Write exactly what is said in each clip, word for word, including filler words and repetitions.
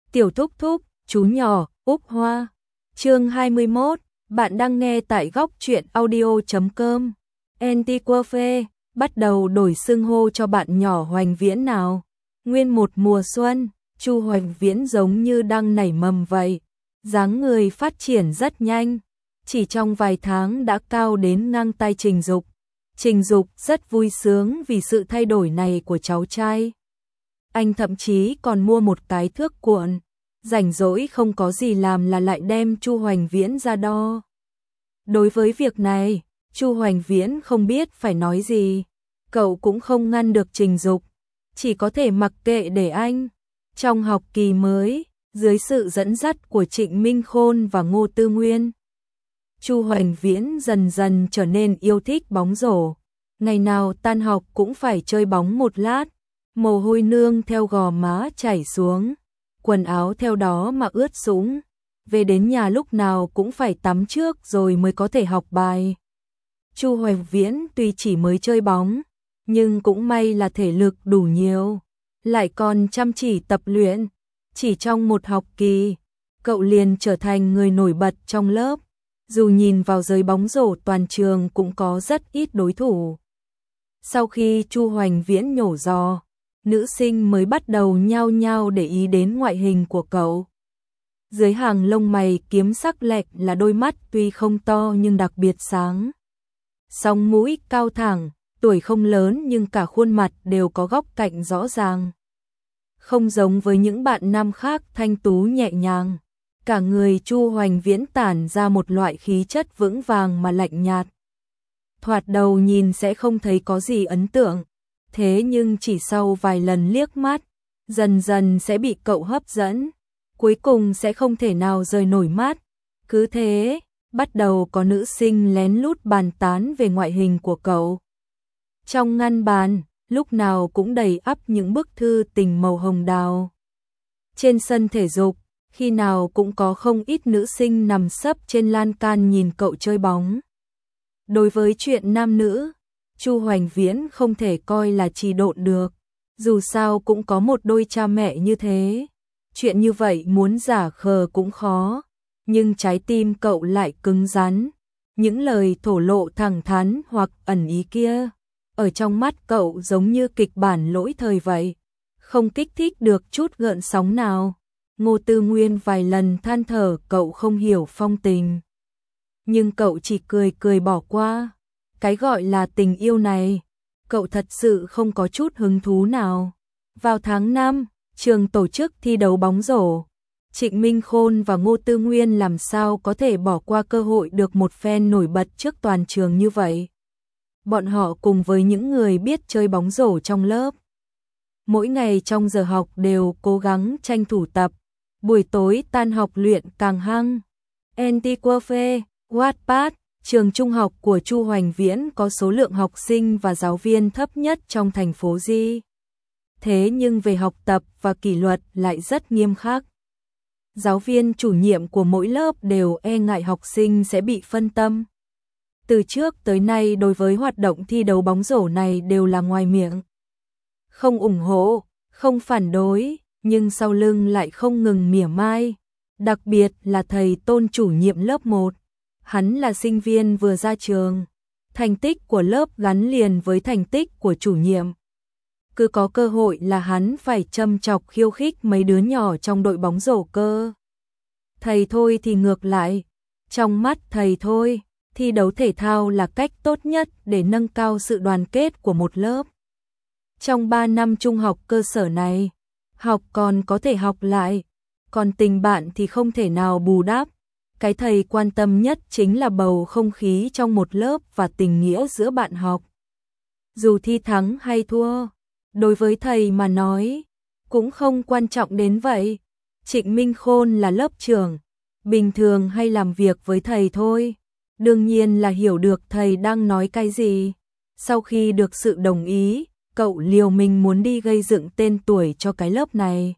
Tiểu thúc thúc, chú nhỏ, Úc Hoa. Chương hai mươi mốt, bạn đang nghe tại góc truyện audio chấm com. Antiquafe, bắt đầu đổi xưng hô cho bạn nhỏ Hoành Viễn nào. Nguyên một mùa xuân, Chu Hoành Viễn giống như đang nảy mầm vậy. Dáng người phát triển rất nhanh, chỉ trong vài tháng đã cao đến ngang tay Trình Dục. Trình Dục rất vui sướng vì sự thay đổi này của cháu trai. Anh thậm chí còn mua một cái thước cuộn, rảnh rỗi không có gì làm là lại đem Chu Hoành Viễn ra đo. Đối với việc này, Chu Hoành Viễn không biết phải nói gì, cậu cũng không ngăn được Trình Dục, chỉ có thể mặc kệ để anh. Trong học kỳ mới, dưới sự dẫn dắt của Trịnh Minh Khôn và Ngô Tư Nguyên, Chu Hoành Viễn dần dần trở nên yêu thích bóng rổ. Ngày nào tan học cũng phải chơi bóng một lát, mồ hôi nương theo gò má chảy xuống, quần áo theo đó mà ướt sũng. Về đến nhà lúc nào cũng phải tắm trước rồi mới có thể học bài. Chu Hoành Viễn tuy chỉ mới chơi bóng, nhưng cũng may là thể lực đủ nhiều, lại còn chăm chỉ tập luyện. Chỉ trong một học kỳ, cậu liền trở thành người nổi bật trong lớp. Dù nhìn vào giới bóng rổ toàn trường cũng có rất ít đối thủ. Sau khi Chu Hoành Viễn nhổ giò, nữ sinh mới bắt đầu nhao nhao để ý đến ngoại hình của cậu. Dưới hàng lông mày kiếm sắc lẹt là đôi mắt tuy không to nhưng đặc biệt sáng. Song mũi cao thẳng, tuổi không lớn nhưng cả khuôn mặt đều có góc cạnh rõ ràng. Không giống với những bạn nam khác thanh tú nhẹ nhàng, cả người Chu Hoành Viễn tản ra một loại khí chất vững vàng mà lạnh nhạt. Thoạt đầu nhìn sẽ không thấy có gì ấn tượng, thế nhưng chỉ sau vài lần liếc mắt, dần dần sẽ bị cậu hấp dẫn, cuối cùng sẽ không thể nào rời nổi mắt. Cứ thế, bắt đầu có nữ sinh lén lút bàn tán về ngoại hình của cậu. Trong ngăn bàn, lúc nào cũng đầy ắp những bức thư tình màu hồng đào. Trên sân thể dục, khi nào cũng có không ít nữ sinh nằm sấp trên lan can nhìn cậu chơi bóng. Đối với chuyện nam nữ, Chu Hoành Viễn không thể coi là trì độn được, dù sao cũng có một đôi cha mẹ như thế. Chuyện như vậy muốn giả khờ cũng khó, nhưng trái tim cậu lại cứng rắn. Những lời thổ lộ thẳng thắn hoặc ẩn ý kia, ở trong mắt cậu giống như kịch bản lỗi thời vậy, không kích thích được chút gợn sóng nào. Ngô Tư Nguyên vài lần than thở cậu không hiểu phong tình, nhưng cậu chỉ cười cười bỏ qua. Cái gọi là tình yêu này, cậu thật sự không có chút hứng thú nào. Vào tháng năm, trường tổ chức thi đấu bóng rổ. Trịnh Minh Khôn và Ngô Tư Nguyên làm sao có thể bỏ qua cơ hội được một phen nổi bật trước toàn trường như vậy. Bọn họ cùng với những người biết chơi bóng rổ trong lớp, mỗi ngày trong giờ học đều cố gắng tranh thủ tập, buổi tối tan học luyện càng hăng. Antiquafe, Wattpad, trường trung học của Chu Hoành Viễn có số lượng học sinh và giáo viên thấp nhất trong thành phố Di. Thế nhưng về học tập và kỷ luật lại rất nghiêm khắc. Giáo viên chủ nhiệm của mỗi lớp đều e ngại học sinh sẽ bị phân tâm. Từ trước tới nay đối với hoạt động thi đấu bóng rổ này đều là ngoài miệng không ủng hộ, không phản đối, nhưng sau lưng lại không ngừng mỉa mai. Đặc biệt là thầy Tôn chủ nhiệm lớp một, hắn là sinh viên vừa ra trường, thành tích của lớp gắn liền với thành tích của chủ nhiệm. Cứ có cơ hội là hắn phải châm chọc khiêu khích mấy đứa nhỏ trong đội bóng rổ cơ. Thầy thôi thì ngược lại, trong mắt thầy thôi, thi đấu thể thao là cách tốt nhất để nâng cao sự đoàn kết của một lớp. Trong ba năm trung học cơ sở này, học còn có thể học lại, còn tình bạn thì không thể nào bù đắp. Cái thầy quan tâm nhất chính là bầu không khí trong một lớp và tình nghĩa giữa bạn học. Dù thi thắng hay thua, đối với thầy mà nói, cũng không quan trọng đến vậy. Trịnh Minh Khôn là lớp trưởng, bình thường hay làm việc với thầy thôi, đương nhiên là hiểu được thầy đang nói cái gì. Sau khi được sự đồng ý, cậu liều mình muốn đi gây dựng tên tuổi cho cái lớp này.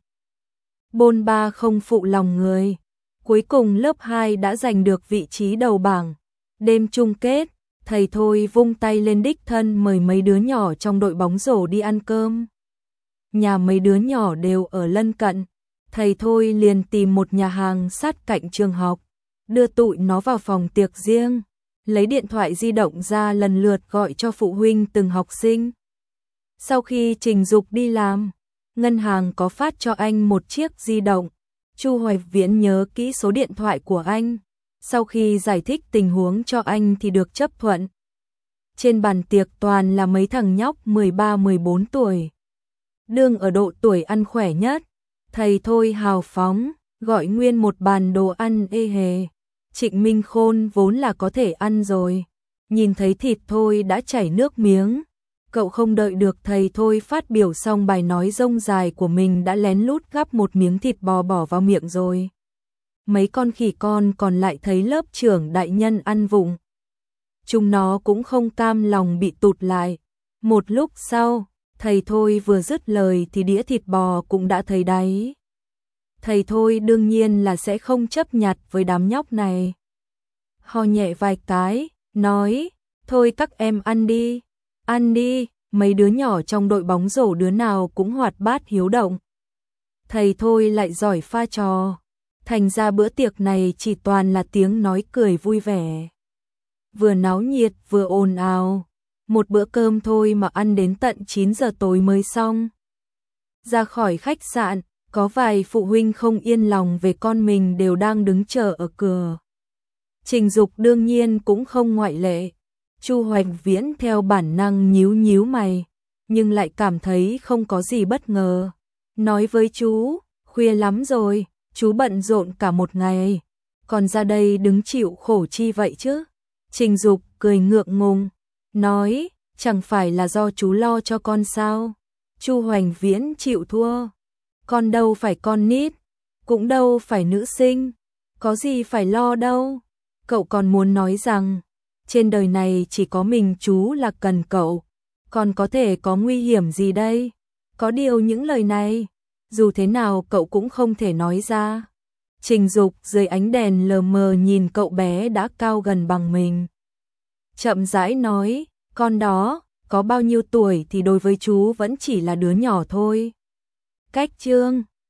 Bôn ba không phụ lòng người, cuối cùng lớp hai đã giành được vị trí đầu bảng. Đêm chung kết, thầy thôi vung tay lên đích thân mời mấy đứa nhỏ trong đội bóng rổ đi ăn cơm. Nhà mấy đứa nhỏ đều ở lân cận, thầy Thôi liền tìm một nhà hàng sát cạnh trường học, đưa tụi nó vào phòng tiệc riêng, lấy điện thoại di động ra lần lượt gọi cho phụ huynh từng học sinh. Sau khi Trình Dục đi làm, ngân hàng có phát cho anh một chiếc di động. Chu Hoài Viễn nhớ kỹ số điện thoại của anh, sau khi giải thích tình huống cho anh thì được chấp thuận. Trên bàn tiệc toàn là mấy thằng nhóc mười ba mười bốn tuổi, đương ở độ tuổi ăn khỏe nhất. Thầy Thôi hào phóng, gọi nguyên một bàn đồ ăn ê hề. Trịnh Minh Khôn vốn là có thể ăn rồi, nhìn thấy thịt thôi đã chảy nước miếng. Cậu không đợi được thầy Thôi phát biểu xong bài nói rông dài của mình đã lén lút gắp một miếng thịt bò bỏ vào miệng rồi. Mấy con khỉ con còn lại thấy lớp trưởng đại nhân ăn vụng, chúng nó cũng không cam lòng bị tụt lại. Một lúc sau, thầy Thôi vừa dứt lời thì đĩa thịt bò cũng đã thấy đáy. Thầy Thôi đương nhiên là sẽ không chấp nhặt với đám nhóc này. Ho nhẹ vài cái, nói, thôi các em ăn đi, ăn đi, mấy đứa nhỏ trong đội bóng rổ đứa nào cũng hoạt bát hiếu động. Thầy Thôi lại giỏi pha trò, thành ra bữa tiệc này chỉ toàn là tiếng nói cười vui vẻ. Vừa náo nhiệt vừa ồn ào, một bữa cơm thôi mà ăn đến tận chín giờ tối mới xong. Ra khỏi khách sạn, có vài phụ huynh không yên lòng về con mình đều đang đứng chờ ở cửa. Trình Dục đương nhiên cũng không ngoại lệ. Chu Hoành Viễn theo bản năng nhíu nhíu mày, nhưng lại cảm thấy không có gì bất ngờ. Nói với chú, khuya lắm rồi, chú bận rộn cả một ngày, còn ra đây đứng chịu khổ chi vậy chứ? Trình Dục cười ngượng ngùng, nói, chẳng phải là do chú lo cho con sao? Chu Hoành Viễn chịu thua. Con đâu phải con nít, cũng đâu phải nữ sinh, có gì phải lo đâu. Cậu còn muốn nói rằng, trên đời này chỉ có mình chú là cần cậu, còn có thể có nguy hiểm gì đây? Có điều những lời này, dù thế nào cậu cũng không thể nói ra. Trình Dục dưới ánh đèn lờ mờ nhìn cậu bé đã cao gần bằng mình, chậm rãi nói, con đó, có bao nhiêu tuổi thì đối với chú vẫn chỉ là đứa nhỏ thôi. Cách chương